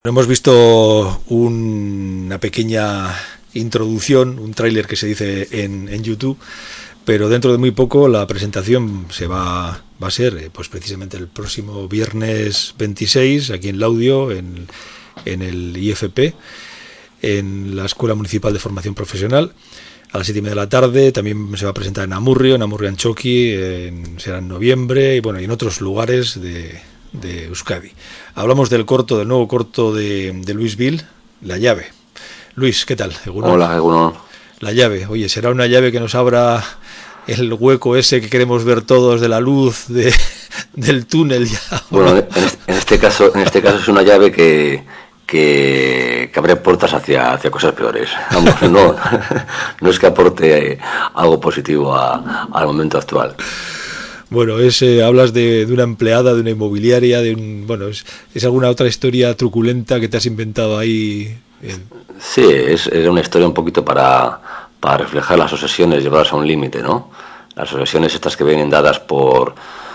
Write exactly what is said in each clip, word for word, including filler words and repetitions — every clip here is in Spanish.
Hemos visto un, una pequeña introducción, un tráiler que se dice en, en YouTube, pero dentro de muy poco la presentación se va, va a ser pues precisamente el próximo viernes veintiséis aquí en Laudio, en, en el I F P, en la Escuela Municipal de Formación Profesional, a las siete y media de la tarde. También se va a presentar en Amurrio, en Amurrio Antxoki, en, será en noviembre, y bueno, y en otros lugares de... de Euskadi. Hablamos del corto, del nuevo corto de, de Luis Vil, La llave. Luis, ¿qué tal? Egunon. Hola, Egunon. La llave, oye, ¿será una llave que nos abra el hueco ese que queremos ver todos de la luz de, del túnel ya? Bueno, en este, en este caso, en este caso es una llave que que, que abre puertas hacia, hacia cosas peores. Vamos, no, no es que aporte algo positivo a, al momento actual. Bueno, es, eh, hablas de, de una empleada, de una inmobiliaria, de un, bueno, es, es alguna otra historia truculenta que te has inventado ahí. En... Sí, es, es una historia un poquito para, para reflejar las obsesiones llevadas a un límite, ¿no? Las obsesiones estas que vienen dadas por,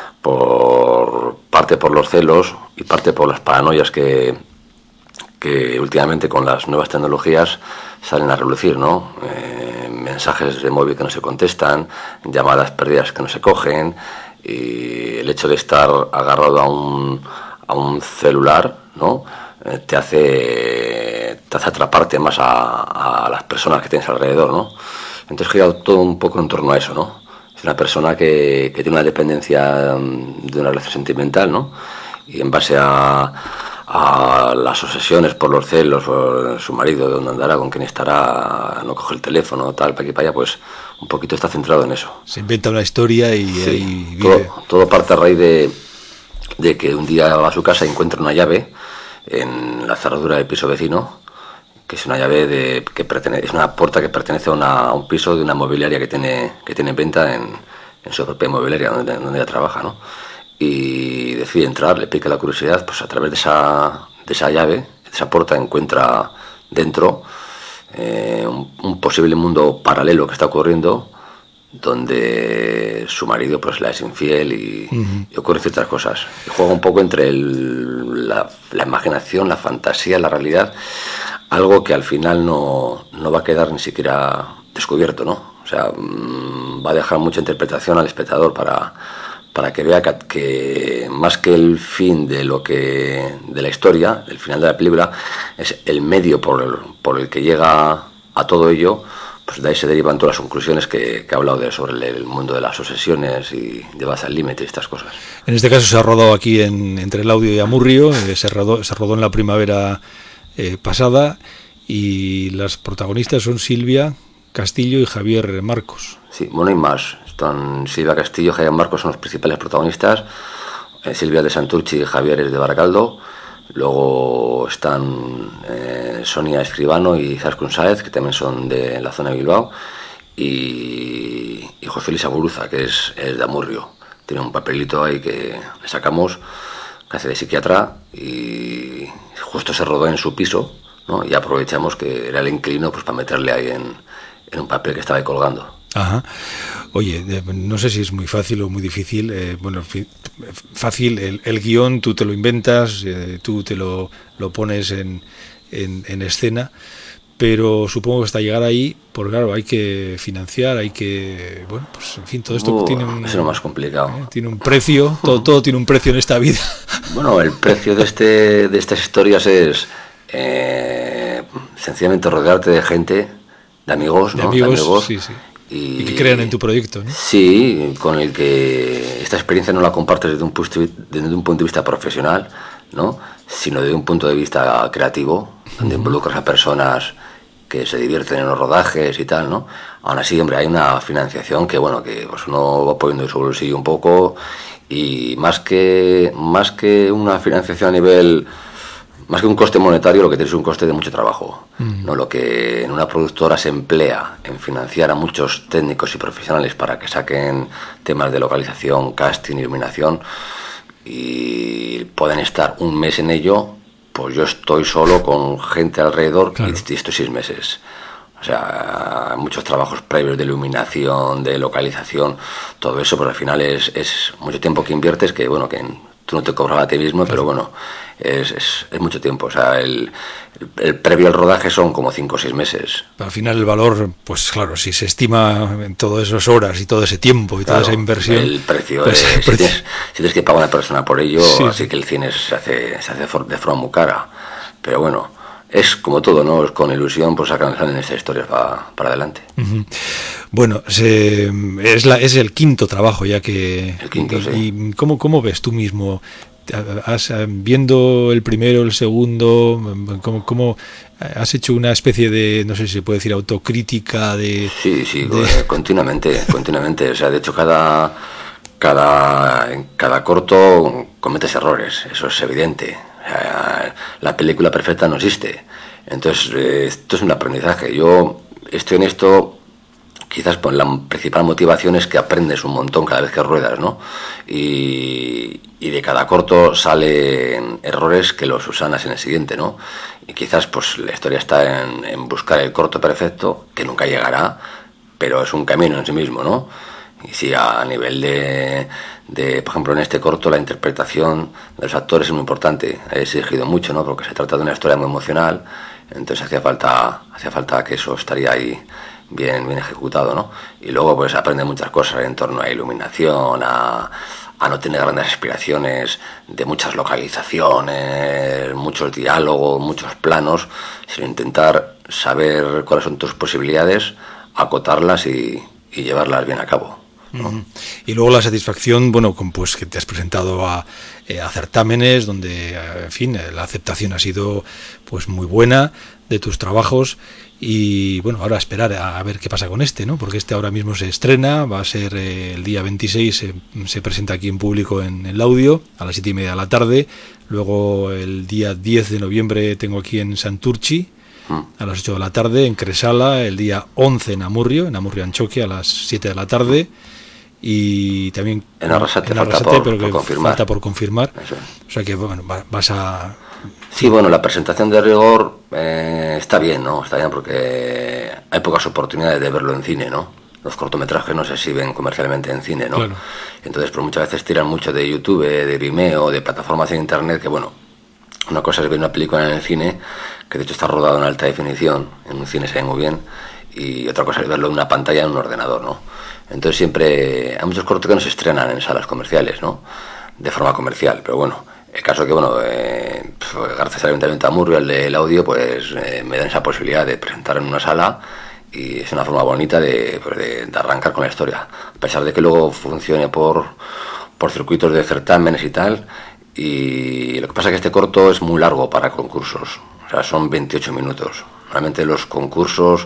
por parte por los celos y parte por las paranoias que, que últimamente con las nuevas tecnologías salen a relucir, ¿no? Eh, mensajes de móvil que no se contestan, llamadas perdidas que no se cogen, y el hecho de estar agarrado a un, a un celular, ¿no? Eh, te hace te hace atraparte más a, a las personas que tienes alrededor, ¿no? Entonces gira todo un poco en torno a eso, ¿no? Es una persona que, que tiene una dependencia de una relación sentimental, ¿no? Y en base a a las obsesiones por los celos, por su marido, de dónde andará, con quién estará, no coge el teléfono, tal, para aquí para allá, pues un poquito está centrado en eso. Se inventa una historia y sí, ahí todo, vive. todo parte a raíz de, de que un día va a su casa y encuentra una llave en la cerradura del piso vecino, que es una llave de que pertenece, es una puerta que pertenece a, una, a un piso de una inmobiliaria que tiene que tiene en venta en, en su propia inmobiliaria donde, donde ella trabaja, ¿no? Y decide entrar, le pica la curiosidad, pues a través de esa, de esa llave, de esa puerta, encuentra dentro eh, un, un posible mundo paralelo que está ocurriendo, donde su marido pues la es infiel y, uh-huh. y ocurren ciertas cosas. Y juega un poco entre el, la, la imaginación, la fantasía, la realidad, algo que al final no, no va a quedar ni siquiera descubierto, ¿no? O sea, mmm, va a dejar mucha interpretación al espectador para... para que vea que, que más que el fin de lo que de la historia, el final de la película, es el medio por el, por el que llega a todo ello, pues de ahí se derivan todas las conclusiones que, que he hablado de, sobre el, el mundo de las obsesiones y de base al límite y estas cosas. En este caso se ha rodado aquí en, entre Laudio y Amurrio, eh, se, rodó, se rodó en la primavera eh, pasada, y las protagonistas son Silvia Castillo y Javier Marcos. Sí, bueno, y más. Están Silvia Castillo y Javier Marcos son los principales protagonistas. Eh, Silvia de Santurchi y Javier es de Baracaldo. Luego están eh, Sonia Escribano y Zaskun Sáez, que también son de la zona de Bilbao. Y, y José Luis Aguruza, que es, es de Amurrio. Tiene un papelito ahí que le sacamos, que hace de psiquiatra, y justo se rodó en su piso, ¿no? Y aprovechamos que era el inquilino pues para meterle ahí en, en un papel que estaba ahí colgando. Ajá. Oye, no sé si es muy fácil o muy difícil. Eh, bueno, fácil, el, el guión tú te lo inventas, eh, tú te lo, lo pones en, en, en escena, pero supongo que hasta llegar ahí, pues claro, hay que financiar, hay que, bueno, pues en fin, todo esto uh, tiene un... Es lo más complicado. Eh, tiene un precio, todo, todo tiene un precio en esta vida. Bueno, el precio de, este, de estas historias es eh, sencillamente rodearte de gente, de amigos, de ¿no? amigos, de amigos sí, sí. Y, y que crean en tu proyecto, ¿no? Sí, con el que esta experiencia no la compartes desde un, punto, desde un punto de vista profesional, ¿no? Sino desde un punto de vista creativo, donde uh-huh. involucras a personas que se divierten en los rodajes y tal, ¿no? Aún así, hombre, hay una financiación que, bueno, que pues uno va poniendo en su bolsillo un poco, y más que, más que una financiación a nivel... Más que un coste monetario, lo que tiene es un coste de mucho trabajo. Mm. ¿No? Lo que en una productora se emplea en financiar a muchos técnicos y profesionales para que saquen temas de localización, casting, iluminación, y pueden estar un mes en ello, pues yo estoy solo con gente alrededor, claro. y estoy seis meses. O sea, muchos trabajos previos de iluminación, de localización, todo eso, pero al final es, es mucho tiempo que inviertes que, bueno, que en tú no te cobras a ti mismo, pero bueno, es, es, es mucho tiempo. O sea, el, el, el previo al rodaje son como cinco o seis meses. Al final el valor, pues claro, si se estima en todas esas horas y todo ese tiempo y claro, toda esa inversión... El precio, pues, eh, el precio. Si, tienes, si tienes que pagar a una persona por ello, sí, así sí. que el cine se hace, se hace de forma muy cara. Pero bueno, es como todo, ¿no? Con ilusión, pues sacan en estas historias para, para adelante. Uh-huh. Bueno, se, es, la, es el quinto trabajo ya que... El quinto, y, sí. ¿Y cómo, cómo ves tú mismo? Has, viendo el primero, el segundo, ¿cómo, cómo has hecho una especie de, no sé si se puede decir, autocrítica de... Sí, sí, de... continuamente, continuamente. O sea, de hecho, cada, cada, en cada corto cometes errores, eso es evidente. O sea, la película perfecta no existe. Entonces, eh, esto es un aprendizaje. Yo estoy en esto... Quizás pues, la principal motivación es que aprendes un montón cada vez que ruedas, ¿no? Y, y de cada corto salen errores que los usanas en el siguiente, ¿no? Y quizás pues la historia está en, en buscar el corto perfecto, que nunca llegará, pero es un camino en sí mismo, ¿no? Y sí, a nivel de, de, por ejemplo, en este corto la interpretación de los actores es muy importante. He exigido mucho, ¿no? Porque se trata de una historia muy emocional, entonces hacía falta, hacía falta que eso estaría ahí bien, bien ejecutado, ¿no? Y luego pues aprende muchas cosas en torno a iluminación, a, a no tener grandes aspiraciones de muchas localizaciones, muchos diálogos, muchos planos, sino intentar saber cuáles son tus posibilidades, acotarlas y, y llevarlas bien a cabo, ¿no? Uh-huh. Y luego la satisfacción, bueno, con, pues que te has presentado a, eh, a certámenes donde, en fin, la aceptación ha sido pues muy buena de tus trabajos. Y bueno, ahora esperar a, a ver qué pasa con este, ¿no? Porque este ahora mismo se estrena, va a ser eh, el día veintiséis, eh, se presenta aquí en público en el Audio, a las siete y media de la tarde. Luego el día diez de noviembre tengo aquí en Santurchi, a las ocho de la tarde, en Cresala, el día once en Amurrio, en Amurrio Anchoquia, a las siete de la tarde. Y también en Arrasate, en falta, Arrasate por, pero que por confirmar. falta por confirmar. Eso. O sea que, bueno, vas a... Sí, bueno, la presentación de rigor eh, está bien, ¿no? Está bien porque hay pocas oportunidades de verlo en cine, ¿no? Los cortometrajes no se exhiben comercialmente en cine, ¿no? Claro. Entonces, pues muchas veces tiran mucho de YouTube, de Vimeo, de plataformas en Internet, que bueno, una cosa es ver una película en el cine, que de hecho está rodado en alta definición, en un cine se ve muy bien, y otra cosa es verlo en una pantalla en un ordenador, ¿no? Entonces siempre hay muchos cortos que no se estrenan en salas comerciales, ¿no? De forma comercial, pero bueno, el caso que, bueno, eh, pues, gracias al Ayuntamiento de Amurrio, el del Audio, pues eh, me dan esa posibilidad de presentar en una sala y es una forma bonita de, pues, de, de arrancar con la historia. A pesar de que luego funcione por, por circuitos de certámenes y tal, y lo que pasa es que este corto es muy largo para concursos, o sea, son veintiocho minutos. Normalmente los concursos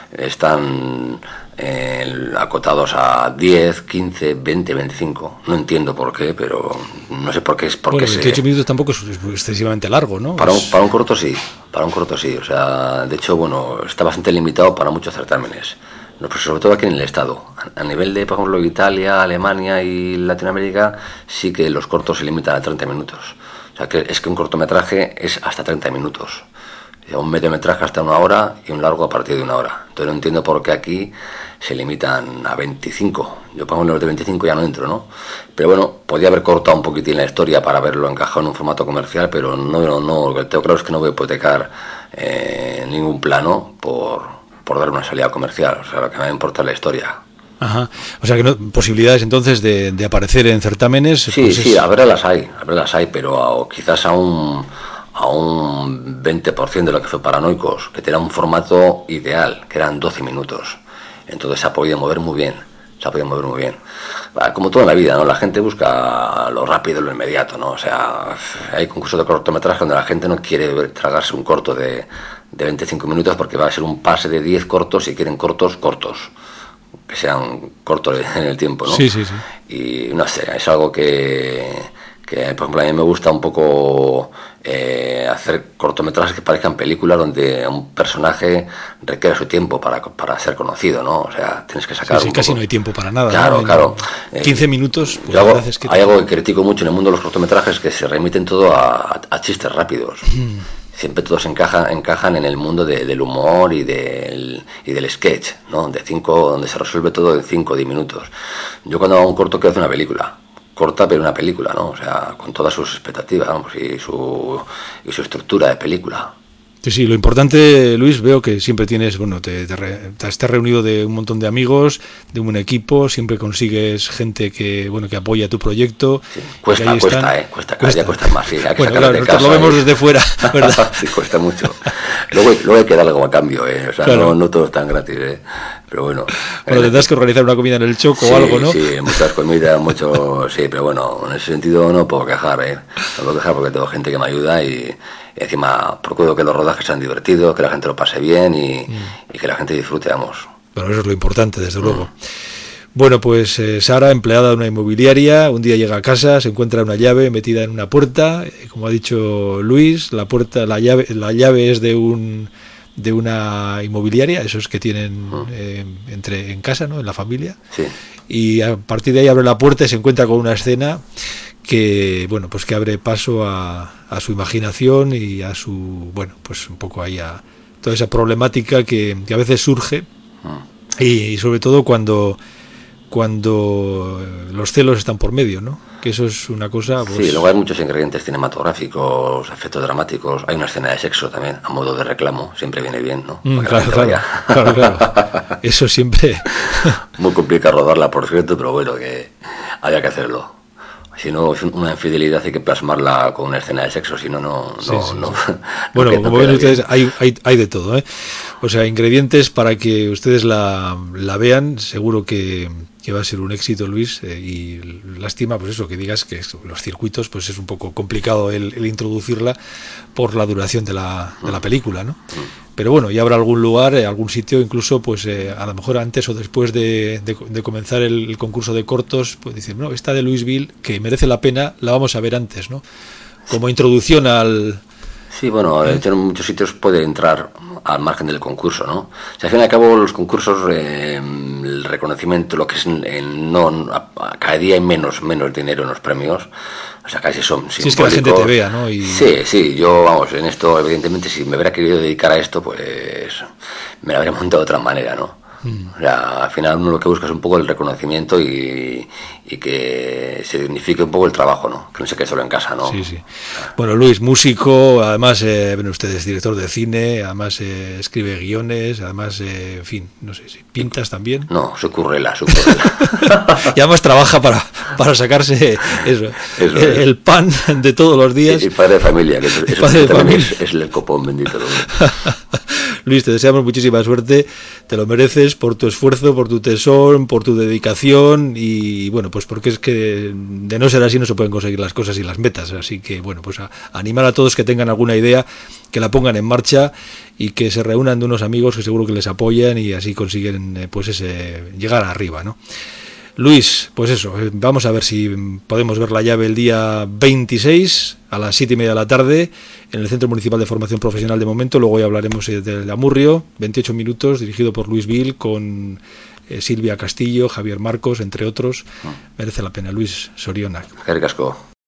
están eh, acotados a diez, quince, veinte, veinticinco. No entiendo por qué, pero no sé por qué es porque bueno, veintiocho se... minutos tampoco es excesivamente largo, ¿no? Para un, Es... para un corto sí, para un corto sí. O sea, de hecho, bueno, está bastante limitado para muchos certámenes. No, pues sobre todo aquí en el Estado. A, a nivel de, por ejemplo, Italia, Alemania y Latinoamérica, sí que los cortos se limitan a treinta minutos. O sea, que es que un cortometraje es hasta treinta minutos. Un mediometraje hasta una hora y un largo a partir de una hora. Entonces no entiendo por qué aquí se limitan a veinticinco. Yo pongo los de veinticinco ya no entro, ¿no? Pero bueno, podía haber cortado un poquitín la historia para verlo encajado en un formato comercial, pero no, no, no lo que tengo claro es que no voy a hipotecar eh, ningún plano por, por dar una salida comercial. O sea, lo que me va a importar es la historia. Ajá. O sea que no, posibilidades entonces de, de aparecer en certámenes. Sí, pues sí, es... a ver las hay, a ver las hay, pero a, quizás a un... a un veinte por ciento de lo que fue Paranoicos, que tenía un formato ideal, que eran doce minutos. Entonces se ha podido mover muy bien, se ha podido mover muy bien. Como todo en la vida, ¿no? La gente busca lo rápido, lo inmediato, ¿no? O sea, hay concursos de cortometraje donde la gente no quiere tragarse un corto de, de veinticinco minutos porque va a ser un pase de diez cortos y quieren cortos cortos, que sean cortos en el tiempo, ¿no? Sí, sí, sí. Y no sé, es algo que... que por ejemplo a mí me gusta un poco eh, hacer cortometrajes que parezcan películas donde un personaje requiere su tiempo para, para ser conocido, ¿no? O sea, tienes que sacar sí, sí, un casi poco... no hay tiempo para nada, claro, ¿no? claro quince eh, minutos, pues hago, la verdad es que... hay algo que critico mucho en el mundo de los cortometrajes, que se remiten todo a, a, a chistes rápidos. Mm. Siempre todos encajan, encajan en el mundo de, del humor y del, y del sketch, ¿no? De cinco, donde se resuelve todo en cinco o diez minutos. Yo cuando hago un corto quiero hacer una película. corta, pero una película, ¿no? O sea, con todas sus expectativas, vamos, y su, y su estructura de película. Sí, sí, lo importante, Luis, veo que siempre tienes, bueno, te, te, re, te estás reunido de un montón de amigos, de un equipo, siempre consigues gente que, bueno, que apoya tu proyecto. Sí, cuesta, ahí cuesta, están. eh, cuesta, cada día cuesta más, sí, hay que bueno, sacarlo claro, de nosotros casa, lo vemos eh. desde fuera, ¿verdad? Sí, cuesta mucho. Luego, luego hay que dar algo a cambio, eh, o sea, claro. no, no todo es tan gratis, eh, pero bueno. Bueno, eh, tendrás que organizar una comida en el Choco sí, o algo, ¿no? Sí, muchas comidas, mucho, sí, pero bueno, en ese sentido no puedo quejar, eh, no puedo quejar porque tengo gente que me ayuda y... Y encima procuro que los rodajes sean divertidos, que la gente lo pase bien y, mm. y que la gente disfrute, vamos. Bueno, eso es lo importante, desde mm. luego. Bueno, pues eh, Sara, empleada de una inmobiliaria, un día llega a casa, se encuentra una llave metida en una puerta, eh, como ha dicho Luis, la puerta, la llave, la llave es de un de una inmobiliaria, esos que tienen mm. eh, entre en casa, ¿no? En la familia. Sí. Y a partir de ahí abre la puerta y se encuentra con una escena que, bueno, pues que abre paso a, a su imaginación y a su, bueno, pues un poco ahí a toda esa problemática que, que a veces surge y, y sobre todo cuando cuando los celos están por medio, ¿no? Que eso es una cosa... Pues... Sí, luego hay muchos ingredientes cinematográficos, efectos dramáticos, hay una escena de sexo también, a modo de reclamo, siempre viene bien, ¿no? Mm, claro, claro, claro, claro, eso siempre... Muy complicado rodarla, por cierto, pero bueno, que haya que hacerlo. Si no, una infidelidad hay que plasmarla con una escena de sexo, si no, no... Sí, no, sí, no, sí. no bueno, no como ven ustedes, hay, hay, hay de todo, ¿eh? O sea, ingredientes para que ustedes la, la vean, seguro que, que va a ser un éxito, Luis, eh, y lástima, pues eso, que digas que los circuitos, pues es un poco complicado el, el introducirla por la duración de la, de la película, ¿no? Pero bueno, ya habrá algún lugar, eh, algún sitio, incluso, pues eh, a lo mejor antes o después de, de, de comenzar el, el concurso de cortos, pues dicen, no, esta de Louisville, que merece la pena, la vamos a ver antes, ¿no? Como introducción al... Sí, bueno, ¿eh? En muchos sitios puede entrar al margen del concurso, ¿no? O sea, al fin y al cabo los concursos, eh, el reconocimiento, lo que es, eh, no, a, a, cada día hay menos, menos dinero en los premios, o sea, casi son simbólicos. Sí, es que la gente te vea, ¿no? Y... Sí, sí, yo, vamos, en esto, evidentemente, si me hubiera querido dedicar a esto, pues me lo habría montado de otra manera, ¿no? O sea, al final uno lo que busca es un poco el reconocimiento y, y que se dignifique un poco el trabajo, ¿no? Que no se quede solo en casa, ¿no? Sí, sí. Bueno, Luis, músico, además, eh, bueno, usted es director de cine, además eh, escribe guiones, además, eh, en fin, no sé si pintas también. No, soy currela, soy currela. Y además trabaja para, para sacarse eso, eso el, el pan de todos los días. Y, y padre de familia, que eso, eso padre de familia. Es, es el copón bendito. Luis, te deseamos muchísima suerte, te lo mereces por tu esfuerzo, por tu tesón, por tu dedicación y bueno, pues porque es que de no ser así no se pueden conseguir las cosas y las metas, así que bueno, pues a, a animar a todos que tengan alguna idea, que la pongan en marcha y que se reúnan de unos amigos que seguro que les apoyan y así consiguen pues ese llegar arriba, ¿no? Luis, pues eso, vamos a ver si podemos ver la llave el día veintiséis a las siete y media de la tarde en el Centro Municipal de Formación Profesional de momento, luego ya hablaremos del Amurrio, veintiocho minutos, dirigido por Louisville, con eh, Silvia Castillo, Javier Marcos, entre otros. Merece la pena, Luis Sorionak. Qué casco.